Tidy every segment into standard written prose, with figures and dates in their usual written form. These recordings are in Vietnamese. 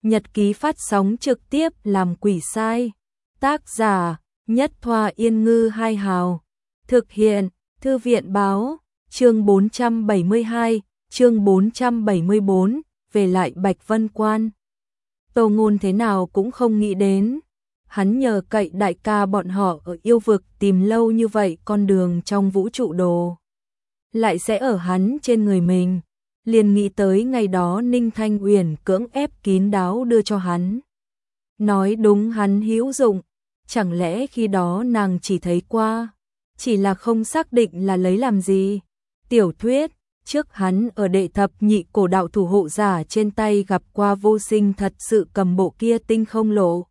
Nhật ký phát sóng trực tiếp làm quỷ sai. Tác giả Nhất Thoa Yên Ngư Hai Hào. Thực hiện Thư viện Báo. Chương 472, chương 474, về lại Bạch Vân Quan. Tô Ngôn thế nào cũng không nghĩ đến, hắn nhờ cậy đại ca bọn họ ở yêu vực tìm lâu như vậy con đường trong vũ trụ đồ lại sẽ ở hắn trên người mình. Liền nghĩ tới ngày đó Ninh Thanh Uyển cưỡng ép kín đáo đưa cho hắn. Nói đúng hắn hữu dụng, chẳng lẽ khi đó nàng chỉ thấy qua, chỉ là không xác định là lấy làm gì. Tiểu thuyết, trước hắn ở đệ thập nhị cổ đạo thủ hộ giả trên tay gặp qua Vô Sinh thật sự cầm bộ kia tinh không lộ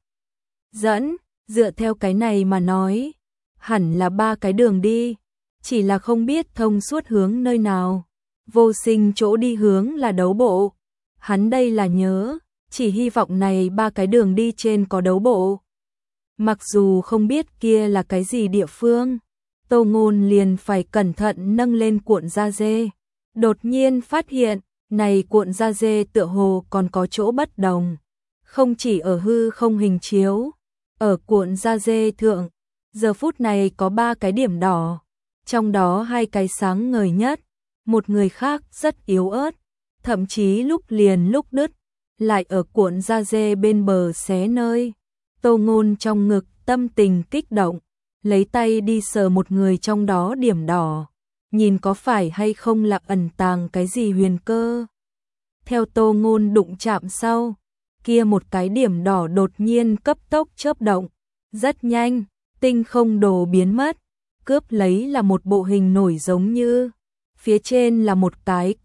dẫn, dựa theo cái này mà nói, hẳn là 3 cái đường đi, chỉ là không biết thông suốt hướng nơi nào. Vô Sinh chỗ đi hướng là đấu bộ, hắn đây là nhớ, chỉ hy vọng này 3 cái đường đi trên có đấu bộ. Mặc dù không biết kia là cái gì địa phương, Tô Ngôn liền phải cẩn thận nâng lên cuộn da dê. Đột nhiên phát hiện, này cuộn da dê tựa hồ còn có chỗ bất đồng. Không chỉ ở hư không hình chiếu, ở cuộn da dê thượng, giờ phút này có 3 cái điểm đỏ, trong đó 2 cái sáng ngời nhất, một người khác rất yếu ớt, thậm chí lúc liền lúc đứt, lại ở cuộn da dê bên bờ xé nơi. Tô Ngôn trong ngực tâm tình kích động, lấy tay đi sờ một người trong đó điểm đỏ, nhìn có phải hay không là ẩn tàng cái gì huyền cơ. Theo Tô Ngôn đụng chạm sau, kia một cái điểm đỏ đột nhiên cấp tốc chớp động, rất nhanh, tinh không đồ biến mất, cướp lấy là một bộ hình nổi giống như, phía trên là một cái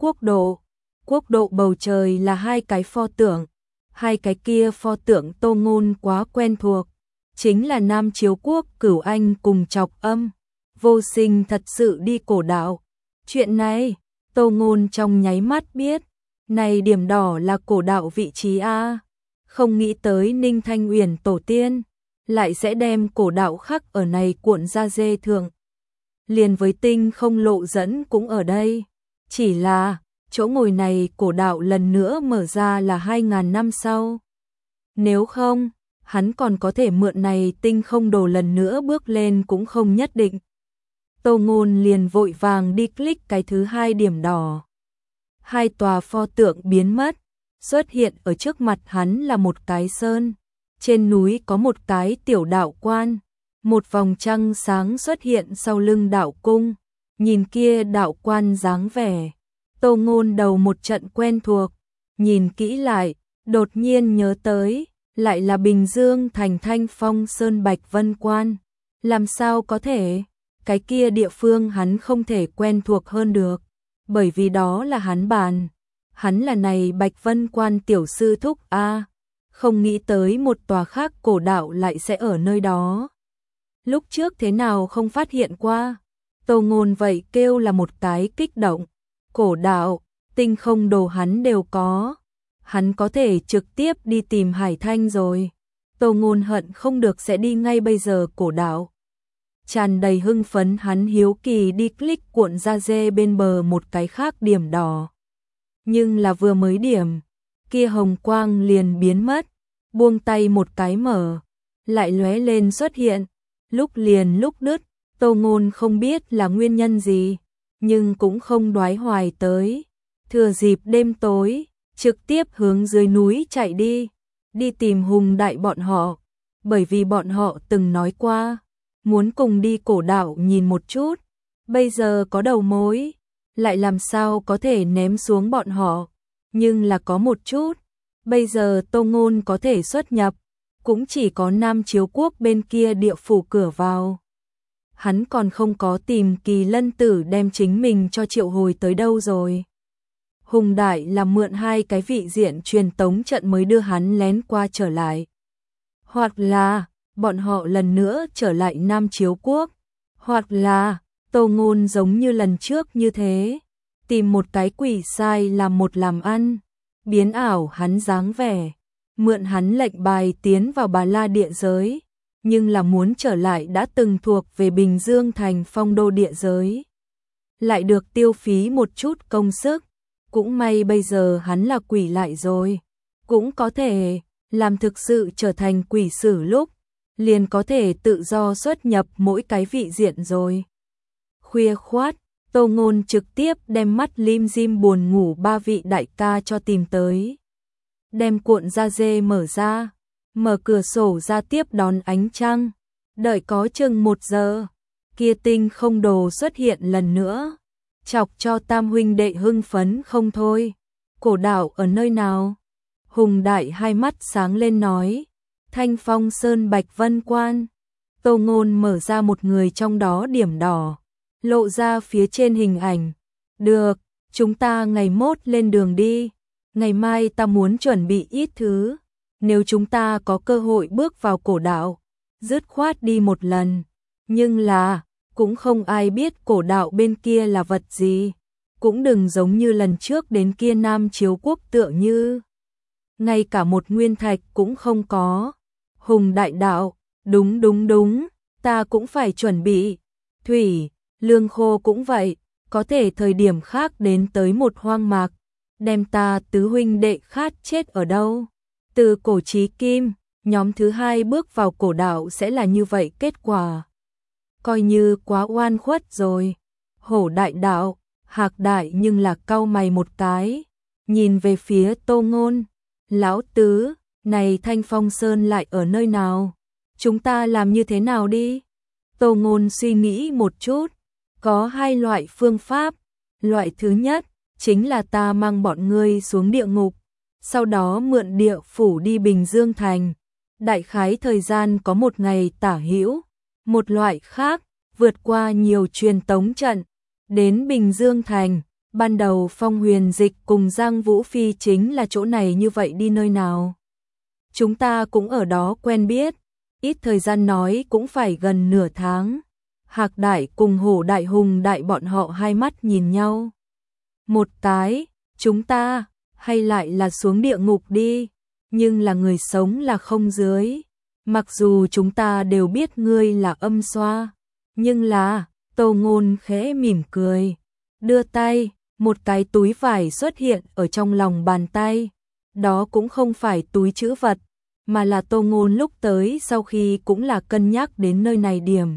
quốc độ bầu trời là 2 cái pho tượng, 2 cái kia pho tượng Tô Ngôn quá quen thuộc, chính là Nam Chiếu Quốc Cửu Anh cùng Trọc Âm. Vô Sinh thật sự đi cổ đạo. Chuyện này, Tô Ngôn trong nháy mắt biết, này điểm đỏ là cổ đạo vị trí A. Không nghĩ tới Ninh Thanh Uyển tổ tiên, lại sẽ đem cổ đạo khắc ở này cuộn da dê thượng. Liền với tinh không lộ dẫn cũng ở đây. Chỉ là, chỗ ngồi này cổ đạo lần nữa mở ra là 2.000 năm sau. Nếu không, hắn còn có thể mượn này tinh không đồ lần nữa bước lên cũng không nhất định. Tô Ngôn liền vội vàng đi click cái thứ 2 điểm đỏ. 2 tòa pho tượng biến mất, xuất hiện ở trước mặt hắn là một cái sơn. Trên núi có một cái tiểu đạo quan, một vòng trăng sáng xuất hiện sau lưng đạo cung. Nhìn kia đạo quan dáng vẻ, Tô Ngôn đầu một trận quen thuộc, nhìn kỹ lại, đột nhiên nhớ tới, lại là Bình Dương thành Thanh Phong Sơn Bạch Vân Quan. Làm sao có thể? Cái kia địa phương hắn không thể quen thuộc hơn được, bởi vì đó là hắn bàn. Hắn là này Bạch Vân Quan tiểu sư thúc A, không nghĩ tới một tòa khác cổ đạo lại sẽ ở nơi đó. Lúc trước thế nào không phát hiện qua? Tô Ngôn vậy kêu là một cái kích động. Cổ đạo, tinh không đồ hắn đều có. Hắn có thể trực tiếp đi tìm Hải Thanh rồi. Tô Ngôn hận không được sẽ đi ngay bây giờ cổ đạo. Tràn đầy hưng phấn hắn hiếu kỳ đi click cuộn da dê bên bờ một cái khác điểm đỏ. Nhưng là vừa mới điểm, kia hồng quang liền biến mất, buông tay một cái mở, lại lóe lên xuất hiện, lúc liền lúc đứt. Tô Ngôn không biết là nguyên nhân gì, nhưng cũng không đoái hoài tới. Thừa dịp đêm tối, trực tiếp hướng dưới núi chạy đi tìm Hùng Đại bọn họ, bởi vì bọn họ từng nói qua, muốn cùng đi cổ đạo nhìn một chút, bây giờ có đầu mối, lại làm sao có thể ném xuống bọn họ, nhưng là có một chút, bây giờ Tô Ngôn có thể xuất nhập, cũng chỉ có Nam Chiếu Quốc bên kia địa phủ cửa vào. Hắn còn không có tìm Kỳ Lân Tử đem chính mình cho triệu hồi tới đâu rồi. Hùng Đại là mượn 2 cái vị diện truyền tống trận mới đưa hắn lén qua trở lại. Hoặc là, bọn họ lần nữa trở lại Nam Chiếu Quốc. Hoặc là, Tô Ngôn giống như lần trước như thế, tìm một cái quỷ sai làm một làm ăn, biến ảo hắn dáng vẻ, mượn hắn lệnh bài tiến vào Bà La địa giới, nhưng là muốn trở lại đã từng thuộc về Bình Dương thành Phong Đô địa giới. Lại được tiêu phí một chút công sức, cũng may bây giờ hắn là quỷ lại rồi. cũng có thể làm thực sự trở thành quỷ sử lúc, liền có thể tự do xuất nhập mỗi cái vị diện rồi. Khuya khoát, Tô Ngôn trực tiếp đem mắt lim dim buồn ngủ ba vị đại ca cho tìm tới. Đem cuộn da dê mở ra, mở cửa sổ ra tiếp đón ánh trăng. Đợi có chừng 1 giờ, kia tinh không đồ xuất hiện lần nữa, chọc cho tam huynh đệ hưng phấn không thôi. Cổ đạo ở nơi nào? Hùng Đại hai mắt sáng lên nói, Thanh Phong Sơn Bạch Vân Quan. Tô Ngôn mở ra một người trong đó điểm đỏ, lộ ra phía trên hình ảnh. Được, chúng ta ngày mốt lên đường đi. Ngày mai ta muốn chuẩn bị ít thứ. Nếu chúng ta có cơ hội bước vào cổ đạo, dứt khoát đi một lần. Nhưng là, cũng không ai biết cổ đạo bên kia là vật gì. Cũng đừng giống như lần trước đến kia Nam Chiếu Quốc tựa như ngay cả một nguyên thạch cũng không có. Hùng Đại đạo, đúng, ta cũng phải chuẩn bị. Thủy, Lương Khô cũng vậy, có thể thời điểm khác đến tới một hoang mạc, đem ta tứ huynh đệ khát chết ở đâu. Từ cổ chí kim, nhóm thứ hai bước vào cổ đạo sẽ là như vậy kết quả. Coi như quá oan khuất rồi. Hổ Đại đạo, Hạc Đại nhưng là cau mày một cái, nhìn về phía Tô Ngôn. Lão tứ, này Thanh Phong Sơn lại ở nơi nào? Chúng ta làm như thế nào đi? Tô Ngôn suy nghĩ một chút, có 2 loại phương pháp. Loại thứ nhất, chính là ta mang bọn ngươi xuống địa ngục, sau đó mượn địa phủ đi Bình Dương Thành. Đại khái thời gian có 1 ngày tả hữu. Một loại khác, vượt qua nhiều truyền tống trận, đến Bình Dương Thành. Ban đầu Phong Huyền Dịch cùng Giang Vũ Phi chính là chỗ này như vậy đi nơi nào. Chúng ta cũng ở đó quen biết, ít thời gian nói cũng phải gần nửa tháng. Hạc Đại cùng Hổ Đại Hùng Đại bọn họ hai mắt nhìn nhau. Một cái, chúng ta, hay lại là xuống địa ngục đi, nhưng là người sống là không dưới. Mặc dù chúng ta đều biết ngươi là âm xoa, nhưng là, Tô Ngôn khẽ mỉm cười, đưa tay, một cái túi vải xuất hiện ở trong lòng bàn tay. Đó cũng không phải túi trữ vật, mà là Tô Ngôn lúc tới sau khi cũng là cân nhắc đến nơi này điểm.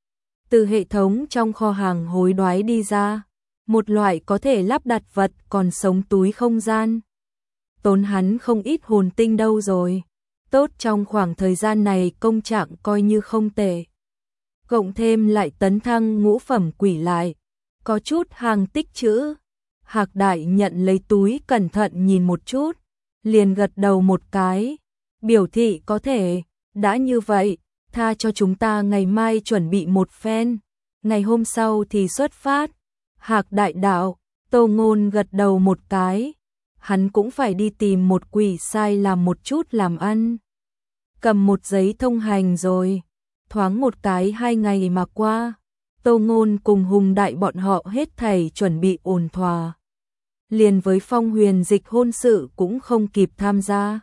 Từ hệ thống trong kho hàng hối đoái đi ra, một loại có thể lắp đặt vật còn sống túi không gian. Tốn hắn không ít hồn tinh đâu rồi. Tốt, trong khoảng thời gian này công trạng coi như không tệ. Cộng thêm lại tấn thăng ngũ phẩm quỷ lại, có chút hàng tích trữ. Hạc Đại nhận lấy túi cẩn thận nhìn một chút, liền gật đầu một cái, biểu thị có thể. Đã như vậy, tha cho chúng ta ngày mai chuẩn bị một phen, ngày hôm sau thì xuất phát. Hạc Đại đạo, Tô Ngôn gật đầu một cái, hắn cũng phải đi tìm một quỷ sai làm một chút làm ăn. Cầm một giấy thông hành rồi, thoáng một cái 2 ngày mà qua, Tô Ngôn cùng Hùng Đại bọn họ hết thảy chuẩn bị ổn thỏa. Liền với Phong Huyền Dịch hôn sự cũng không kịp tham gia.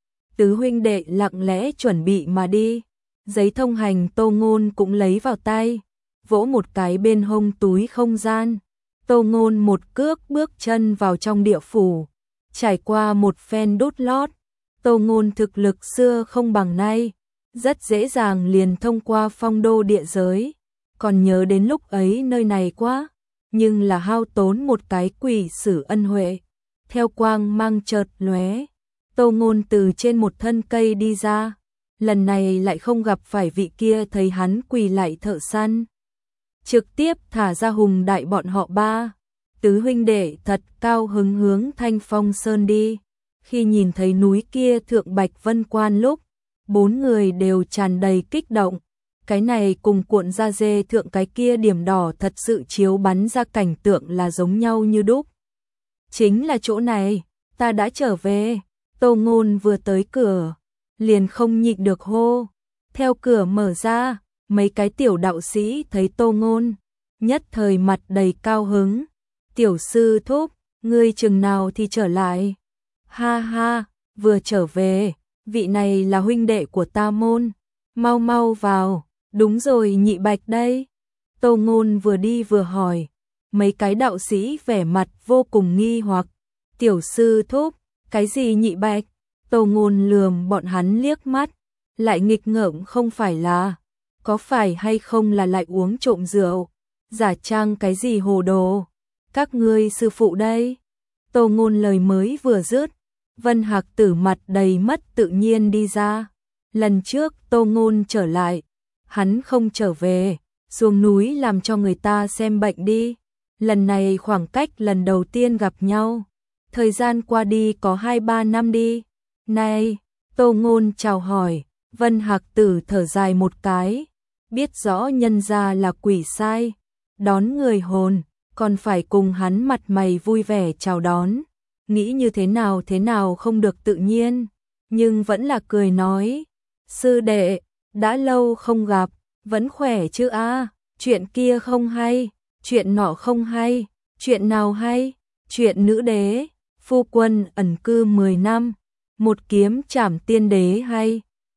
Tứ huynh đệ lặng lẽ chuẩn bị mà đi. Giấy thông hành Tô Ngôn cũng lấy vào tay, vỗ một cái bên hông túi không gian. Tô Ngôn một cước bước chân vào trong địa phủ, trải qua một phen đốt lót. Tô Ngôn thực lực xưa không bằng nay, rất dễ dàng liền thông qua phong đô địa giới. Còn nhớ đến lúc ấy nơi này quá, nhưng là hao tốn một cái quỷ sử ân huệ. Theo quang mang chợt lóe, Tô Ngôn từ trên một thân cây đi ra. Lần này lại không gặp phải vị kia thấy hắn quỳ lại thợ săn. Trực tiếp thả ra Hùng Đại bọn họ ba. Tứ huynh đệ thật cao hứng hướng Thanh Phong Sơn đi. Khi nhìn thấy núi kia thượng Bạch Vân Quan lúc, 4 người đều tràn đầy kích động. Cái này cùng cuộn da dê thượng cái kia điểm đỏ thật sự chiếu bắn ra cảnh tượng là giống nhau như đúc. Chính là chỗ này, ta đã trở về. Tô Ngôn vừa tới cửa, liền không nhịn được hô. Theo cửa mở ra, mấy cái tiểu đạo sĩ thấy Tô Ngôn, nhất thời mặt đầy cao hứng. Tiểu sư thúc, ngươi chừng nào thì trở lại? Ha ha, vừa trở về, vị này là huynh đệ của ta môn. Mau mau vào, đúng rồi nhị bạch đây. Tô Ngôn vừa đi vừa hỏi, mấy cái đạo sĩ vẻ mặt vô cùng nghi hoặc. Tiểu sư thúc, cái gì nhị bạch? Tô Ngôn lườm bọn hắn liếc mắt, lại nghịch ngợm không phải là, có phải hay không là lại uống trộm rượu, giả trang cái gì hồ đồ, các ngươi sư phụ đây. Tô Ngôn lời mới vừa dứt, Vân Hạc Tử mặt đầy mất tự nhiên đi ra. Lần trước Tô Ngôn trở lại, hắn không trở về, xuống núi làm cho người ta xem bệnh đi. Lần này khoảng cách lần đầu tiên gặp nhau, thời gian qua đi có 2-3 năm đi. Này, Tô Ngôn chào hỏi, Vân Hạc Tử thở dài một cái, biết rõ nhân gia là quỷ sai, đón người hồn, còn phải cùng hắn mặt mày vui vẻ chào đón, nghĩ như thế nào không được tự nhiên, nhưng vẫn là cười nói, sư đệ, đã lâu không gặp, vẫn khỏe chứ a? Chuyện kia không hay, chuyện nọ không hay, chuyện nào hay, chuyện nữ đế, phu quân ẩn cư 10 năm, một kiếm trảm tiên đế hay.